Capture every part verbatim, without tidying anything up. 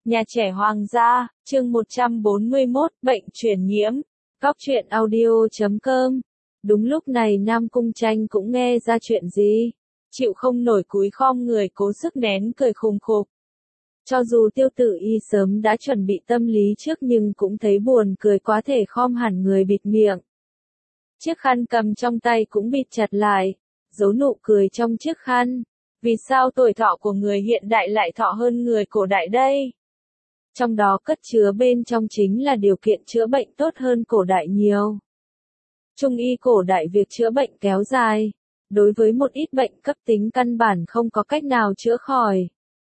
Nhà trẻ Hoàng gia, chương một trăm bốn mươi mốt, bệnh truyền nhiễm. Góc truyện audio chấm com. Đúng lúc này Nam Cung Tranh cũng nghe ra chuyện gì. Chịu không nổi cúi khom người cố sức nén cười khùng khục. Cho dù Tiêu Tử Y sớm đã chuẩn bị tâm lý trước nhưng cũng thấy buồn cười quá thể khom hẳn người bịt miệng. Chiếc khăn cầm trong tay cũng bịt chặt lại, giấu nụ cười trong chiếc khăn. Vì sao tuổi thọ của người hiện đại lại thọ hơn người cổ đại đây? Trong đó cất chứa bên trong chính là điều kiện chữa bệnh tốt hơn cổ đại nhiều. Trung y cổ đại việc chữa bệnh kéo dài, đối với một ít bệnh cấp tính căn bản không có cách nào chữa khỏi.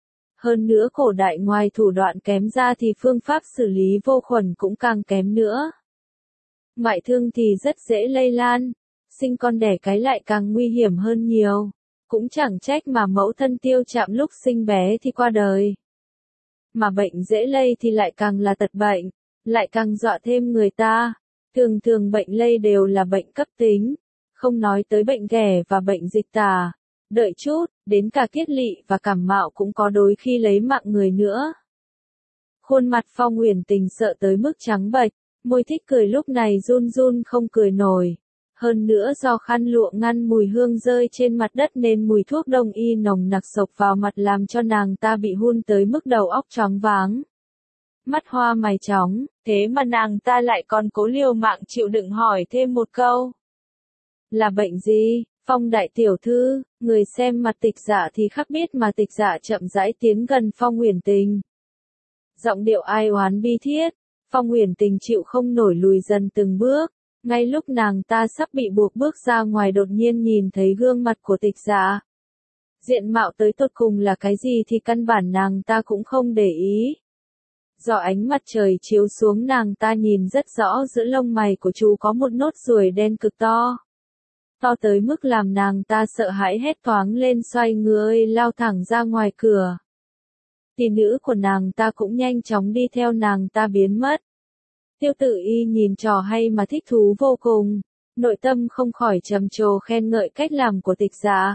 Hơn nữa cổ đại ngoài thủ đoạn kém ra thì phương pháp xử lý vô khuẩn cũng càng kém nữa. Ngoại thương thì rất dễ lây lan, sinh con đẻ cái lại càng nguy hiểm hơn nhiều. Cũng chẳng trách mà mẫu thân Tiêu Trạm lúc sinh bé thì qua đời. Mà bệnh dễ lây thì lại càng là tật bệnh, lại càng dọa thêm người ta. Thường thường bệnh lây đều là bệnh cấp tính, không nói tới bệnh ghẻ và bệnh dịch tả. Đợi chút, đến cả kiết lỵ và cảm mạo cũng có đôi khi lấy mạng người nữa. Khuôn mặt Phong Uyển Tình sợ tới mức trắng bệch, môi thích cười lúc này run run không cười nổi. Hơn nữa do khăn lụa ngăn mùi hương rơi trên mặt đất nên mùi thuốc đông y nồng nặc xộc vào mặt làm cho nàng ta bị hun tới mức đầu óc choáng váng. Mắt hoa mày chóng, thế mà nàng ta lại còn cố liều mạng chịu đựng hỏi thêm một câu. Là bệnh gì, Phong đại tiểu thư? Người xem mặt Tịch Dạ thì khắc biết mà Tịch Dạ chậm rãi tiến gần Phong Uyển Tình. Giọng điệu ai oán bi thiết, Phong Uyển Tình chịu không nổi lùi dần từng bước. Ngay lúc nàng ta sắp bị buộc bước ra ngoài đột nhiên nhìn thấy gương mặt của Tịch Dạ. Diện mạo tới tột cùng là cái gì thì căn bản nàng ta cũng không để ý. Do ánh mặt trời chiếu xuống nàng ta nhìn rất rõ giữa lông mày của chú có một nốt ruồi đen cực to. To tới mức làm nàng ta sợ hãi hét toáng lên xoay người lao thẳng ra ngoài cửa. Tỷ nữ của nàng ta cũng nhanh chóng đi theo nàng ta biến mất. Tiêu Tử Y nhìn trò hay mà thích thú vô cùng, nội tâm không khỏi trầm trồ khen ngợi cách làm của Tịch Dạ.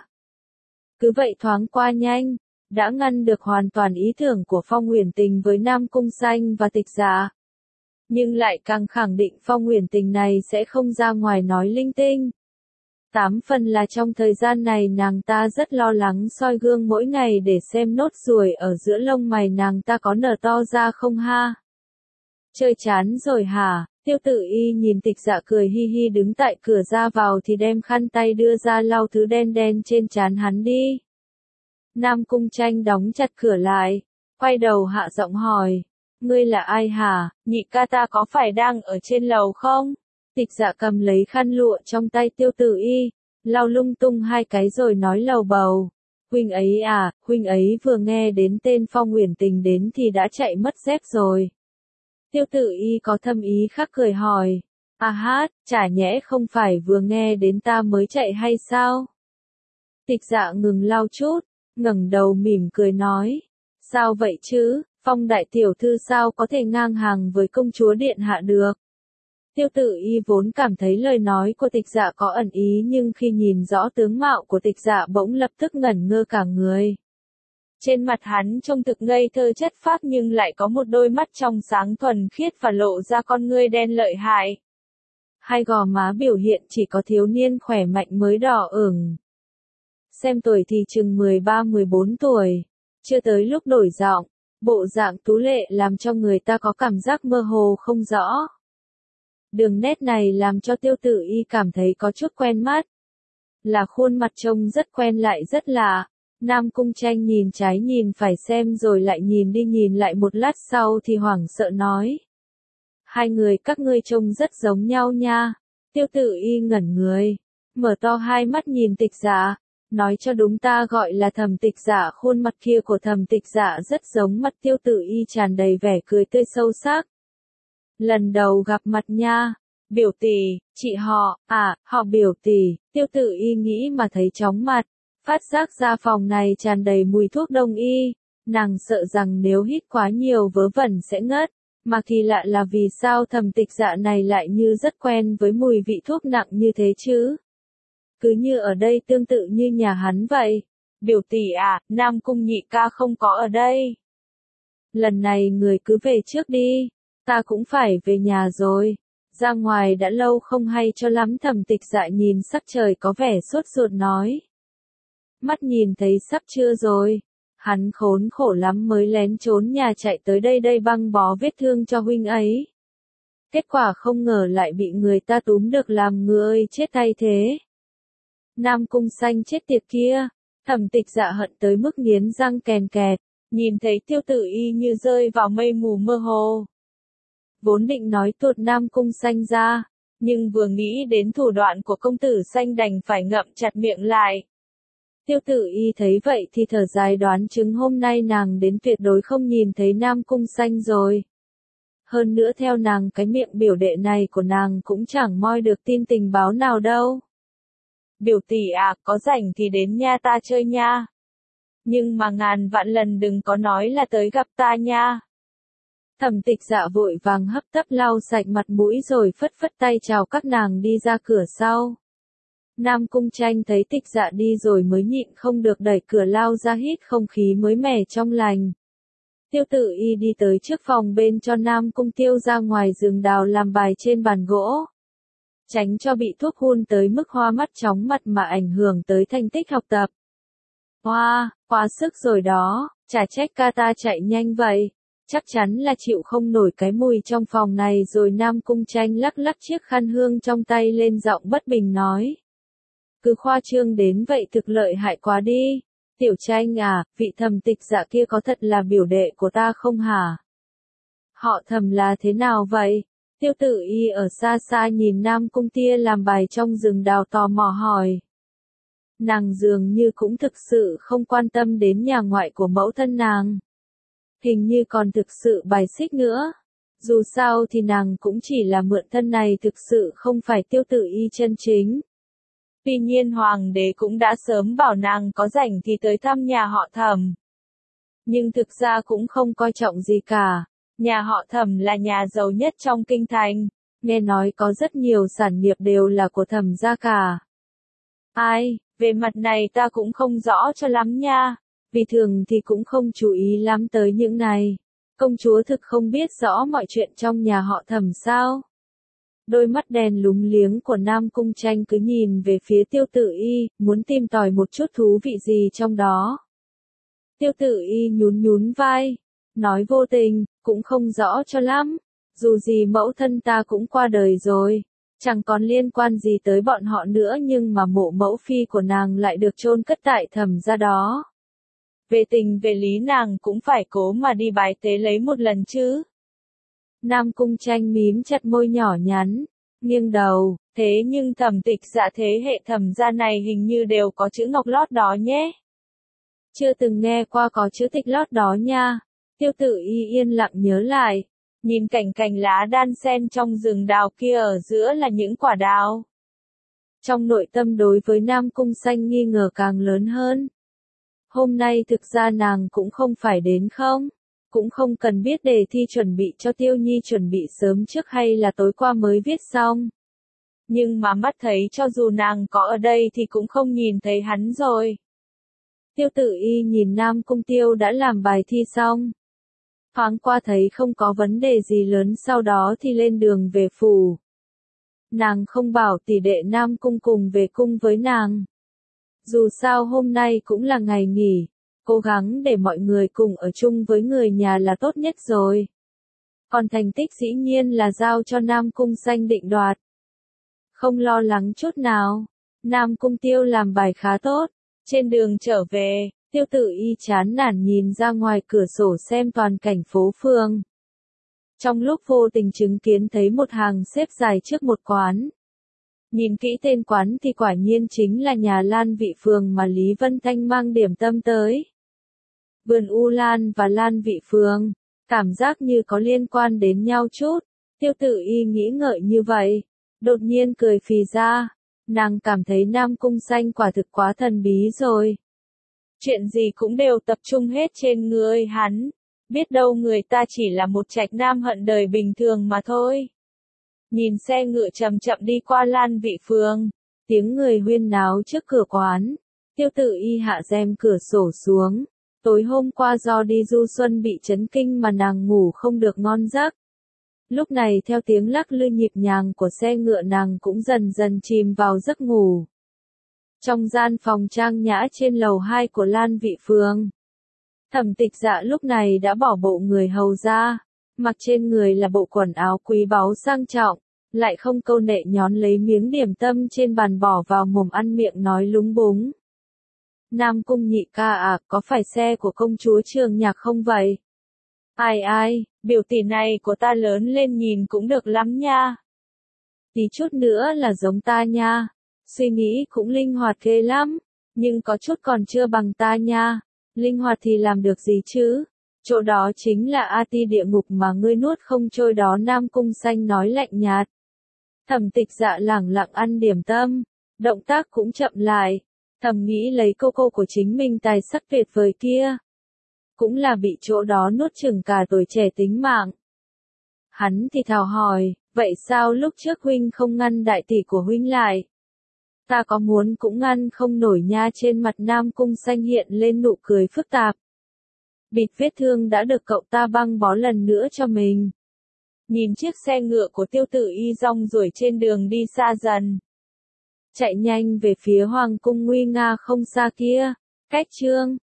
Cứ vậy thoáng qua nhanh, đã ngăn được hoàn toàn ý tưởng của Phong Uyển Tình với Nam Cung Xanh và Tịch Dạ. Nhưng lại càng khẳng định Phong Uyển Tình này sẽ không ra ngoài nói linh tinh. Tám phần là trong thời gian này nàng ta rất lo lắng soi gương mỗi ngày để xem nốt ruồi ở giữa lông mày nàng ta có nở to ra không ha. Chơi chán rồi hả? Tiêu Tử Y nhìn Tịch Dạ cười hi hi đứng tại cửa ra vào thì đem khăn tay đưa ra lau thứ đen đen trên trán hắn đi. Nam Cung Tranh đóng chặt cửa lại, quay đầu hạ giọng hỏi, ngươi là ai hả, nhị ca ta có phải đang ở trên lầu không? Tịch Dạ cầm lấy khăn lụa trong tay Tiêu Tử Y, lau lung tung hai cái rồi nói lầu bầu. Huynh ấy à, huynh ấy vừa nghe đến tên Phong Uyển Tình đến thì đã chạy mất dép rồi. Tiêu Tử Y có thâm ý khác cười hỏi, à hát, chả nhẽ không phải vừa nghe đến ta mới chạy hay sao? Tịch Dạ ngừng lau chút, ngẩng đầu mỉm cười nói, sao vậy chứ, Phong đại tiểu thư sao có thể ngang hàng với công chúa điện hạ được? Tiêu Tử Y vốn cảm thấy lời nói của Tịch Dạ có ẩn ý nhưng khi nhìn rõ tướng mạo của Tịch Dạ bỗng lập tức ngẩn ngơ cả người. Trên mặt hắn trông thực ngây thơ chất phác nhưng lại có một đôi mắt trong sáng thuần khiết và lộ ra con ngươi đen lợi hại. Hai gò má biểu hiện chỉ có thiếu niên khỏe mạnh mới đỏ ửng. Xem tuổi thì chừng mười ba mười bốn tuổi, chưa tới lúc đổi giọng, bộ dạng tú lệ làm cho người ta có cảm giác mơ hồ không rõ. Đường nét này làm cho Tiêu Tử Y cảm thấy có chút quen mắt. Là khuôn mặt trông rất quen lại rất lạ. Nam Cung Tranh nhìn trái nhìn phải xem rồi lại nhìn đi nhìn lại một lát sau thì hoảng sợ nói. Hai người các ngươi trông rất giống nhau nha. Tiêu Tử Y ngẩn người, mở to hai mắt nhìn Tịch Dạ, nói cho đúng ta gọi là Thẩm Tịch Dạ. Khuôn mặt kia của Thẩm Tịch Dạ rất giống mặt Tiêu Tử Y tràn đầy vẻ cười tươi sâu sắc. Lần đầu gặp mặt nha, biểu tỷ, chị họ, à, họ biểu tỷ. Tiêu Tử Y nghĩ mà thấy chóng mặt. Phát giác ra phòng này tràn đầy mùi thuốc đông y, nàng sợ rằng nếu hít quá nhiều vớ vẩn sẽ ngất, mà kỳ lạ là vì sao Thẩm Tịch Dạ này lại như rất quen với mùi vị thuốc nặng như thế chứ. Cứ như ở đây tương tự như nhà hắn vậy. Biểu tỷ à, Nam Cung nhị ca không có ở đây. lần này người cứ về trước đi, ta cũng phải về nhà rồi. Ra ngoài đã lâu không hay cho lắm. Thẩm Tịch Dạ nhìn sắc trời có vẻ sốt ruột nói. Mắt nhìn thấy sắp trưa rồi, hắn khốn khổ lắm mới lén trốn nhà chạy tới đây đây băng bó vết thương cho huynh ấy. Kết quả không ngờ lại bị người ta túm được làm người chết thay thế. Nam Cung Xanh chết tiệt kia, Thẩm Tịch Dạ hận tới mức nghiến răng kèn kẹt, nhìn thấy Tiêu Tử Y như rơi vào mây mù mơ hồ. Vốn định nói tuột Nam Cung Xanh ra, nhưng vừa nghĩ đến thủ đoạn của công tử Xanh đành phải ngậm chặt miệng lại. Tiêu Tử Y thấy vậy thì thở dài đoán chứng hôm nay nàng đến tuyệt đối không nhìn thấy Nam Cung Xanh rồi. Hơn nữa theo nàng cái miệng biểu đệ này của nàng cũng chẳng moi được tin tình báo nào đâu. Biểu tỷ à, có rảnh thì đến nha ta chơi nha. Nhưng mà ngàn vạn lần đừng có nói là tới gặp ta nha. Thẩm Tịch Dạ vội vàng hấp tấp lau sạch mặt mũi rồi phất phất tay chào các nàng đi ra cửa sau. Nam Cung Tranh thấy Tịch Dạ đi rồi mới nhịn không được đẩy cửa lao ra hít không khí mới mẻ trong lành. Tiêu Tử Y đi tới trước phòng bên cho Nam Cung Tiêu ra ngoài giường đào làm bài trên bàn gỗ. Tránh cho bị thuốc hun tới mức hoa mắt chóng mặt mà ảnh hưởng tới thành tích học tập. Hoa, wow, quá sức rồi đó, chả trách ca ta chạy nhanh vậy. Chắc chắn là chịu không nổi cái mùi trong phòng này rồi. Nam Cung Tranh lắc lắc chiếc khăn hương trong tay lên giọng bất bình nói. Cứ khoa trương đến vậy thực lợi hại quá đi. Tiểu Tranh à, vị Thẩm Tịch Dạ kia có thật là biểu đệ của ta không hả? Họ Thẩm là thế nào vậy? Tiêu Tử Y ở xa xa nhìn Nam Cung Tia làm bài trong rừng đào tò mò hỏi. Nàng dường như cũng thực sự không quan tâm đến nhà ngoại của mẫu thân nàng. Hình như còn thực sự bài xích nữa. Dù sao thì nàng cũng chỉ là mượn thân này thực sự không phải Tiêu Tử Y chân chính. Tuy nhiên Hoàng đế cũng đã sớm bảo nàng có rảnh thì tới thăm nhà họ Thẩm. Nhưng thực ra cũng không coi trọng gì cả. Nhà họ Thẩm là nhà giàu nhất trong kinh thành. Nghe nói có rất nhiều sản nghiệp đều là của Thẩm gia cả. Ai, về mặt này ta cũng không rõ cho lắm nha. Vì thường thì cũng không chú ý lắm tới những này. Công chúa thực không biết rõ mọi chuyện trong nhà họ Thẩm sao. Đôi mắt đen lúng liếng của Nam Cung Tranh cứ nhìn về phía Tiêu Tử Y, muốn tìm tòi một chút thú vị gì trong đó. Tiêu Tử Y nhún nhún vai, nói vô tình, cũng không rõ cho lắm. Dù gì mẫu thân ta cũng qua đời rồi, chẳng còn liên quan gì tới bọn họ nữa nhưng mà mộ mẫu phi của nàng lại được chôn cất tại Thẩm gia đó. Về tình về lý nàng cũng phải cố mà đi bái tế lấy một lần chứ. Nam Cung Tranh mím chặt môi nhỏ nhắn, nghiêng đầu, thế nhưng Thẩm Tịch Dạ thế hệ Thẩm gia này hình như đều có chữ ngọc lót đó nhé. Chưa từng nghe qua có chữ tịch lót đó nha. Tiêu Tử Y yên lặng nhớ lại, nhìn cảnh cành lá đan xen trong rừng đào kia ở giữa là những quả đào. Trong nội tâm đối với Nam Cung Xanh nghi ngờ càng lớn hơn. Hôm nay thực ra nàng cũng không phải đến không? Cũng không cần biết đề thi chuẩn bị cho Tiêu Nhi chuẩn bị sớm trước hay là tối qua mới viết xong. Nhưng mà mắt thấy cho dù nàng có ở đây thì cũng không nhìn thấy hắn rồi. Tiêu Tử Y nhìn Nam Cung Tiêu đã làm bài thi xong. Thoáng qua thấy không có vấn đề gì lớn sau đó thì lên đường về phủ. Nàng không bảo tỷ đệ Nam Cung cùng về cung với nàng. Dù sao hôm nay cũng là ngày nghỉ, cố gắng để mọi người cùng ở chung với người nhà là tốt nhất rồi. Còn thành tích dĩ nhiên là giao cho Nam Cung Xanh định đoạt. Không lo lắng chút nào, Nam Cung Tiêu làm bài khá tốt. Trên đường trở về, Tiêu Tử Y chán nản nhìn ra ngoài cửa sổ xem toàn cảnh phố phường. Trong lúc vô tình chứng kiến thấy một hàng xếp dài trước một quán. Nhìn kỹ tên quán thì quả nhiên chính là nhà Lan Vị Phường mà Lý Vân Thanh mang điểm tâm tới. Vườn U Lan và Lan Vị Phường, cảm giác như có liên quan đến nhau chút. Tiêu Tử Y nghĩ ngợi như vậy, đột nhiên cười phì ra. Nàng cảm thấy Nam Cung Xanh quả thực quá thần bí rồi. Chuyện gì cũng đều tập trung hết trên người hắn. Biết đâu người ta chỉ là một trạch nam hận đời bình thường mà thôi. Nhìn xe ngựa chậm chậm đi qua Lan Vị Phường, tiếng người huyên náo trước cửa quán. Tiêu Tử Y hạ rèm cửa sổ xuống, Tối hôm qua do đi du xuân bị chấn kinh mà nàng ngủ không được ngon giấc. Lúc này theo tiếng lắc lư nhịp nhàng của xe ngựa nàng cũng dần dần chìm vào giấc ngủ. Trong gian phòng trang nhã trên lầu hai của Lan Vị Phường, Thẩm Tịch Dạ lúc này đã bỏ bộ người hầu ra, mặc trên người là bộ quần áo quý báu sang trọng, lại không câu nệ nhón lấy miếng điểm tâm trên bàn bỏ vào mồm ăn miệng nói lúng búng. Nam Cung nhị ca à, có phải xe của công chúa Trường Nhạc không vậy? Ai ai, biểu tỷ này của ta lớn lên nhìn cũng được lắm nha. Tí chút nữa là giống ta nha. Suy nghĩ cũng linh hoạt ghê lắm, nhưng có chút còn chưa bằng ta nha. Linh hoạt thì làm được gì chứ? Chỗ đó chính là A Ti địa ngục mà ngươi nuốt không trôi đó. Nam Cung Xanh nói lạnh nhạt. Thẩm Tịch Dạ lẳng lặng ăn điểm tâm, động tác cũng chậm lại, thầm nghĩ lấy cô cô của chính mình tài sắc tuyệt vời kia, cũng là bị chỗ đó nuốt chửng cả tuổi trẻ tính mạng. Hắn thì thào hỏi, vậy sao lúc trước huynh không ngăn đại tỷ của huynh lại? Ta có muốn cũng ngăn không nổi nha. Trên mặt Nam Cung Xanh hiện lên nụ cười phức tạp. Bịt vết thương đã được cậu ta băng bó lần nữa cho mình. Nhìn chiếc xe ngựa của Tiêu Tử Y rong ruổi trên đường đi xa dần, chạy nhanh về phía Hoàng cung nguy nga không xa kia. Cách chương